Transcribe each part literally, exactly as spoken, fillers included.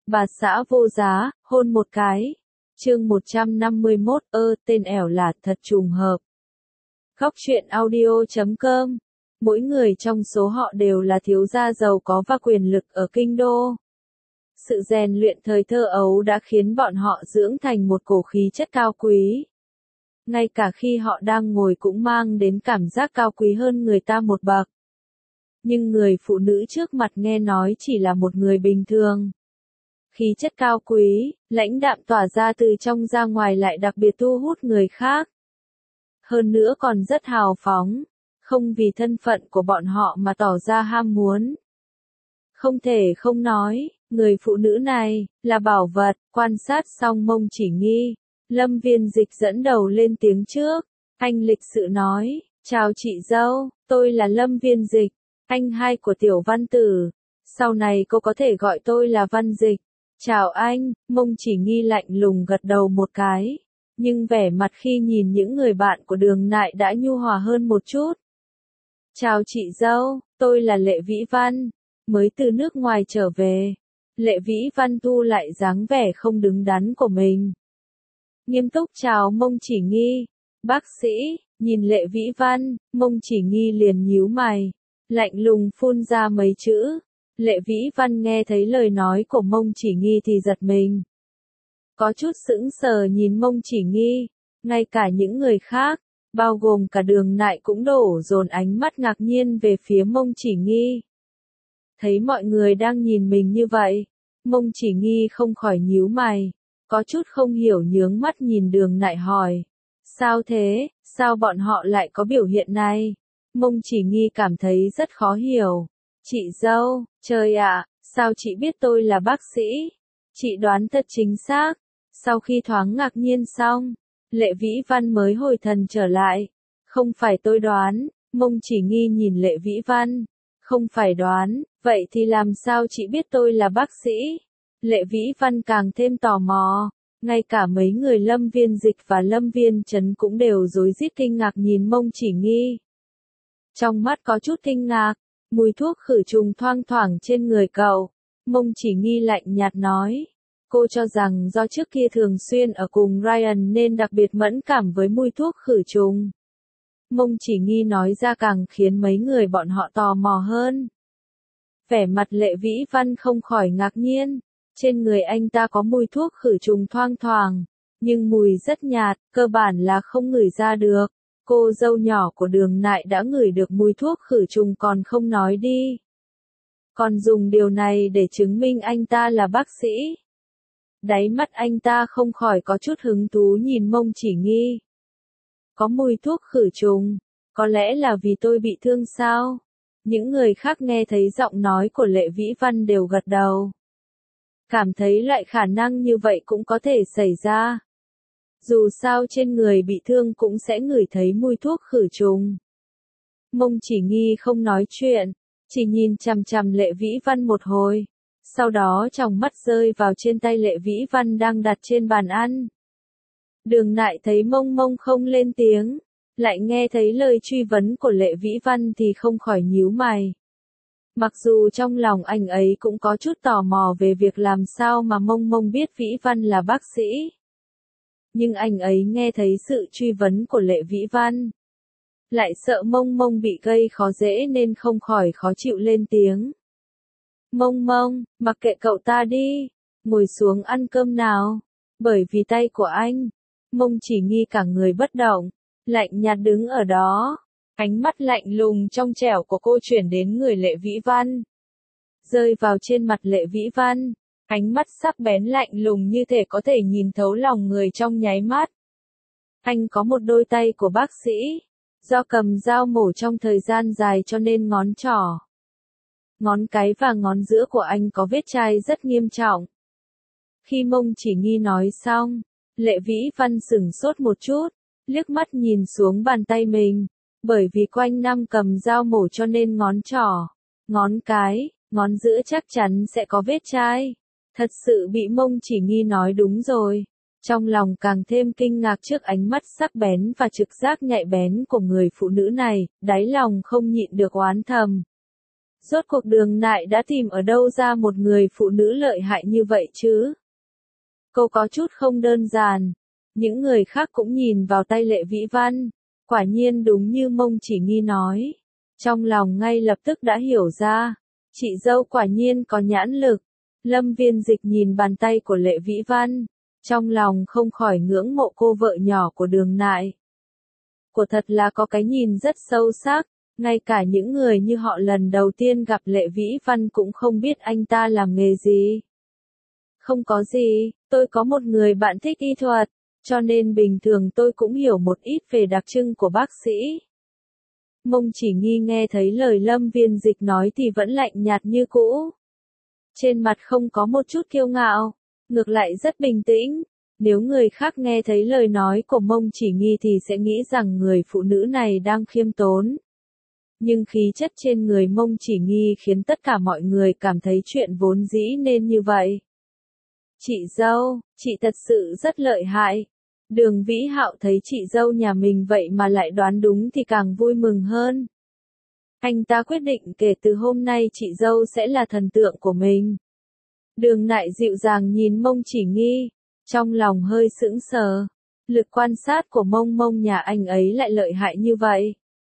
Bà xã vô giá, hôn một cái. Chương một trăm năm mươi mốt, ơ, tên ẻo là thật trùng hợp. Góc truyện audio chấm com. Mỗi người trong số họ đều là thiếu gia giàu có và quyền lực ở kinh đô. Sự rèn luyện thời thơ ấu đã khiến bọn họ dưỡng thành một cổ khí chất cao quý. Ngay cả khi họ đang ngồi cũng mang đến cảm giác cao quý hơn người ta một bậc. Nhưng người phụ nữ trước mặt nghe nói chỉ là một người bình thường. Khí chất cao quý, lãnh đạm tỏa ra từ trong ra ngoài lại đặc biệt thu hút người khác. Hơn nữa còn rất hào phóng, không vì thân phận của bọn họ mà tỏ ra ham muốn. Không thể không nói, người phụ nữ này, là bảo vật. Quan sát xong Mông Chỉ Nghi, Lâm Viên Dịch dẫn đầu lên tiếng trước. Anh lịch sự nói, chào chị dâu, tôi là Lâm Viên Dịch, anh hai của Tiểu Văn Tử. Sau này cô có thể gọi tôi là Văn Dịch. Chào anh. Mông Chỉ Nghi lạnh lùng gật đầu một cái. Nhưng vẻ mặt khi nhìn những người bạn của Đường Nại đã nhu hòa hơn một chút. Chào chị dâu, tôi là Lệ Vĩ Văn, mới từ nước ngoài trở về. Lệ Vĩ Văn thu lại dáng vẻ không đứng đắn của mình. Nghiêm túc chào Mông Chỉ Nghi. Bác sĩ, nhìn Lệ Vĩ Văn, Mông Chỉ Nghi liền nhíu mày, lạnh lùng phun ra mấy chữ. Lệ Vĩ Văn nghe thấy lời nói của Mông Chỉ Nghi thì giật mình. Có chút sững sờ nhìn Mông Chỉ Nghi, ngay cả những người khác, bao gồm cả Đường Nại cũng đổ dồn ánh mắt ngạc nhiên về phía Mông Chỉ Nghi. Thấy mọi người đang nhìn mình như vậy, Mông Chỉ Nghi không khỏi nhíu mày, có chút không hiểu nhướng mắt nhìn Đường Nại hỏi. Sao thế, sao bọn họ lại có biểu hiện này? Mông Chỉ Nghi cảm thấy rất khó hiểu. Chị dâu, trời ạ, sao chị biết tôi là bác sĩ? Chị đoán thật chính xác. Sau khi thoáng ngạc nhiên xong, Lệ Vĩ Văn mới hồi thần trở lại. Không phải tôi đoán. Mông Chỉ Nghi nhìn Lệ Vĩ Văn. Không phải đoán, vậy thì làm sao chị biết tôi là bác sĩ? Lệ Vĩ Văn càng thêm tò mò. Ngay cả mấy người Lâm Viên Dịch và Lâm Viên Trấn cũng đều rối rít kinh ngạc nhìn Mông Chỉ Nghi. Trong mắt có chút kinh ngạc. Mùi thuốc khử trùng thoang thoảng trên người cậu. Mông Chỉ Nghi lạnh nhạt nói. Cô cho rằng do trước kia thường xuyên ở cùng Ryan nên đặc biệt mẫn cảm với mùi thuốc khử trùng. Mông Chỉ Nghi nói ra càng khiến mấy người bọn họ tò mò hơn. Vẻ mặt Lệ Vĩ Văn không khỏi ngạc nhiên. Trên người anh ta có mùi thuốc khử trùng thoang thoảng, nhưng mùi rất nhạt, cơ bản là không ngửi ra được. Cô dâu nhỏ của Đường Nại đã ngửi được mùi thuốc khử trùng còn không nói đi. Còn dùng điều này để chứng minh anh ta là bác sĩ. Đáy mắt anh ta không khỏi có chút hứng thú nhìn Mông Chỉ Nghi. Có mùi thuốc khử trùng, có lẽ là vì tôi bị thương sao? Những người khác nghe thấy giọng nói của Lệ Vĩ Văn đều gật đầu. Cảm thấy loại khả năng như vậy cũng có thể xảy ra. Dù sao trên người bị thương cũng sẽ ngửi thấy mùi thuốc khử trùng. Mông Chỉ Nghi không nói chuyện, chỉ nhìn chằm chằm Lệ Vĩ Văn một hồi. Sau đó tròng mắt rơi vào trên tay Lệ Vĩ Văn đang đặt trên bàn ăn. Đường Nại thấy Mông Mông không lên tiếng, lại nghe thấy lời truy vấn của Lệ Vĩ Văn thì không khỏi nhíu mày. Mặc dù trong lòng anh ấy cũng có chút tò mò về việc làm sao mà Mông Mông biết Vĩ Văn là bác sĩ. Nhưng anh ấy nghe thấy sự truy vấn của Lệ Vĩ Văn. Lại sợ Mông Mông bị gây khó dễ nên không khỏi khó chịu lên tiếng. Mông Mông, mặc kệ cậu ta đi, ngồi xuống ăn cơm nào. Bởi vì tay của anh, Mông Chỉ Nghi cả người bất động, lạnh nhạt đứng ở đó. Ánh mắt lạnh lùng trong trẻo của cô chuyển đến người Lệ Vĩ Văn. Rơi vào trên mặt Lệ Vĩ Văn, ánh mắt sắc bén lạnh lùng như thể có thể nhìn thấu lòng người trong nháy mắt. Anh có một đôi tay của bác sĩ, do cầm dao mổ trong thời gian dài cho nên ngón trỏ, ngón cái và ngón giữa của anh có vết chai rất nghiêm trọng. Khi Mông Chỉ Nghi nói xong, Lệ Vĩ Văn sửng sốt một chút, liếc mắt nhìn xuống bàn tay mình. Bởi vì quanh năm cầm dao mổ cho nên ngón trỏ, ngón cái, ngón giữa chắc chắn sẽ có vết chai. Thật sự bị Mông Chỉ Nghi nói đúng rồi. Trong lòng càng thêm kinh ngạc trước ánh mắt sắc bén và trực giác nhạy bén của người phụ nữ này, đáy lòng không nhịn được oán thầm. Rốt cuộc Đường Nại đã tìm ở đâu ra một người phụ nữ lợi hại như vậy chứ? Cô có chút không đơn giản. Những người khác cũng nhìn vào tay Lệ Vĩ Văn. Quả nhiên đúng như Mông Chỉ Nghi nói. Trong lòng ngay lập tức đã hiểu ra. Chị dâu quả nhiên có nhãn lực. Lâm Viên Dịch nhìn bàn tay của Lệ Vĩ Văn. Trong lòng không khỏi ngưỡng mộ cô vợ nhỏ của Đường Nại. Cô thật là có cái nhìn rất sâu sắc. Ngay cả những người như họ lần đầu tiên gặp Lệ Vĩ Văn cũng không biết anh ta làm nghề gì. Không có gì, tôi có một người bạn thích y thuật, cho nên bình thường tôi cũng hiểu một ít về đặc trưng của bác sĩ. Mông Chỉ Nghi nghe thấy lời Lâm Viên Dịch nói thì vẫn lạnh nhạt như cũ. Trên mặt không có một chút kiêu ngạo, ngược lại rất bình tĩnh. Nếu người khác nghe thấy lời nói của Mông Chỉ Nghi thì sẽ nghĩ rằng người phụ nữ này đang khiêm tốn. Nhưng khí chất trên người Mông Chỉ Nghi khiến tất cả mọi người cảm thấy chuyện vốn dĩ nên như vậy. Chị dâu, chị thật sự rất lợi hại. Đường Vĩ Hạo thấy chị dâu nhà mình vậy mà lại đoán đúng thì càng vui mừng hơn. Anh ta quyết định kể từ hôm nay chị dâu sẽ là thần tượng của mình. Đường Nại dịu dàng nhìn Mông Chỉ Nghi, trong lòng hơi sững sờ. Lực quan sát của Mông Mông nhà anh ấy lại lợi hại như vậy.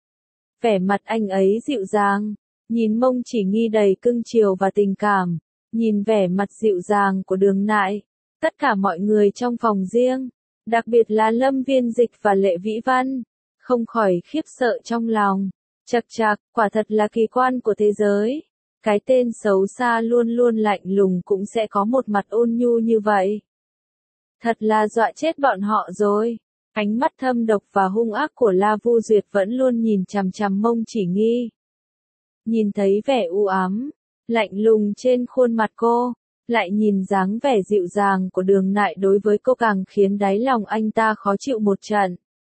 Vẻ mặt anh ấy dịu dàng, nhìn Mông Chỉ Nghi đầy cưng chiều và tình cảm, nhìn vẻ mặt dịu dàng của Đường Nại, tất cả mọi người trong phòng riêng, đặc biệt là Lâm Viên Dịch và Lệ Vĩ Văn, không khỏi khiếp sợ trong lòng. Chậc chậc, quả thật là kỳ quan của thế giới. Cái tên xấu xa luôn luôn lạnh lùng cũng sẽ có một mặt ôn nhu như vậy. Thật là dọa chết bọn họ rồi. Ánh mắt thâm độc và hung ác của La Vu Duyệt vẫn luôn nhìn chằm chằm Mông Chỉ Nghi. Nhìn thấy vẻ u ám, lạnh lùng trên khuôn mặt cô, lại nhìn dáng vẻ dịu dàng của Đường Nại đối với cô càng khiến đáy lòng anh ta khó chịu một trận.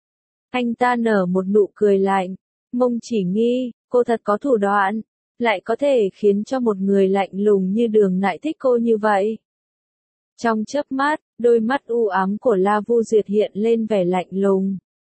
Anh ta nở một nụ cười lạnh. Mông Chỉ Nghi, cô thật có thủ đoạn, lại có thể khiến cho một người lạnh lùng như Đường Nại thích cô như vậy. Trong chớp mắt, đôi mắt u ám của La Vu Duyệt hiện lên vẻ lạnh lùng.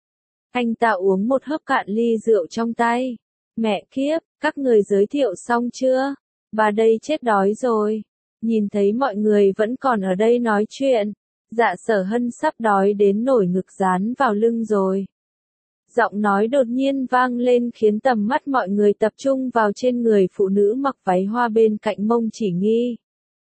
Anh ta uống một hớp cạn ly rượu trong tay. Mẹ kiếp, các người giới thiệu xong chưa? Bà đây chết đói rồi. Nhìn thấy mọi người vẫn còn ở đây nói chuyện. Dạ Sở Hân sắp đói đến nổi ngực dán vào lưng rồi. Giọng nói đột nhiên vang lên khiến tầm mắt mọi người tập trung vào trên người phụ nữ mặc váy hoa bên cạnh Mông Chỉ Nghi.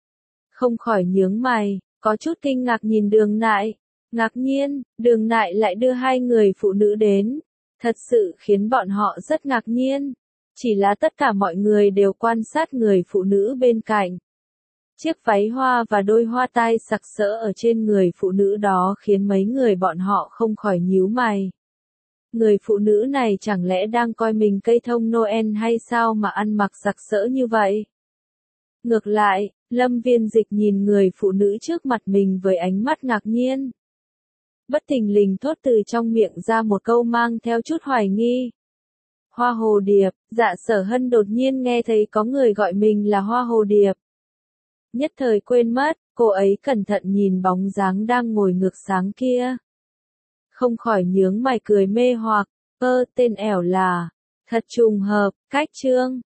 Không khỏi nhướng mày, có chút kinh ngạc nhìn Đường Nại. Ngạc nhiên, Đường Nại lại đưa hai người phụ nữ đến. Thật sự khiến bọn họ rất ngạc nhiên. Chỉ là tất cả mọi người đều quan sát người phụ nữ bên cạnh. Chiếc váy hoa và đôi hoa tai sặc sỡ ở trên người phụ nữ đó khiến mấy người bọn họ không khỏi nhíu mày. Người phụ nữ này chẳng lẽ đang coi mình cây thông Noel hay sao mà ăn mặc sặc sỡ như vậy? Ngược lại, Lâm Viên Dịch nhìn người phụ nữ trước mặt mình với ánh mắt ngạc nhiên. Bất thình lình thốt từ trong miệng ra một câu mang theo chút hoài nghi. Hoa hồ điệp. Dạ Sở Hân đột nhiên nghe thấy có người gọi mình là hoa hồ điệp. Nhất thời quên mất, cô ấy cẩn thận nhìn bóng dáng đang ngồi ngược sáng kia. Không khỏi nhướng mày cười mê hoặc, ơ tên ẻo là, thật trùng hợp, cách chương.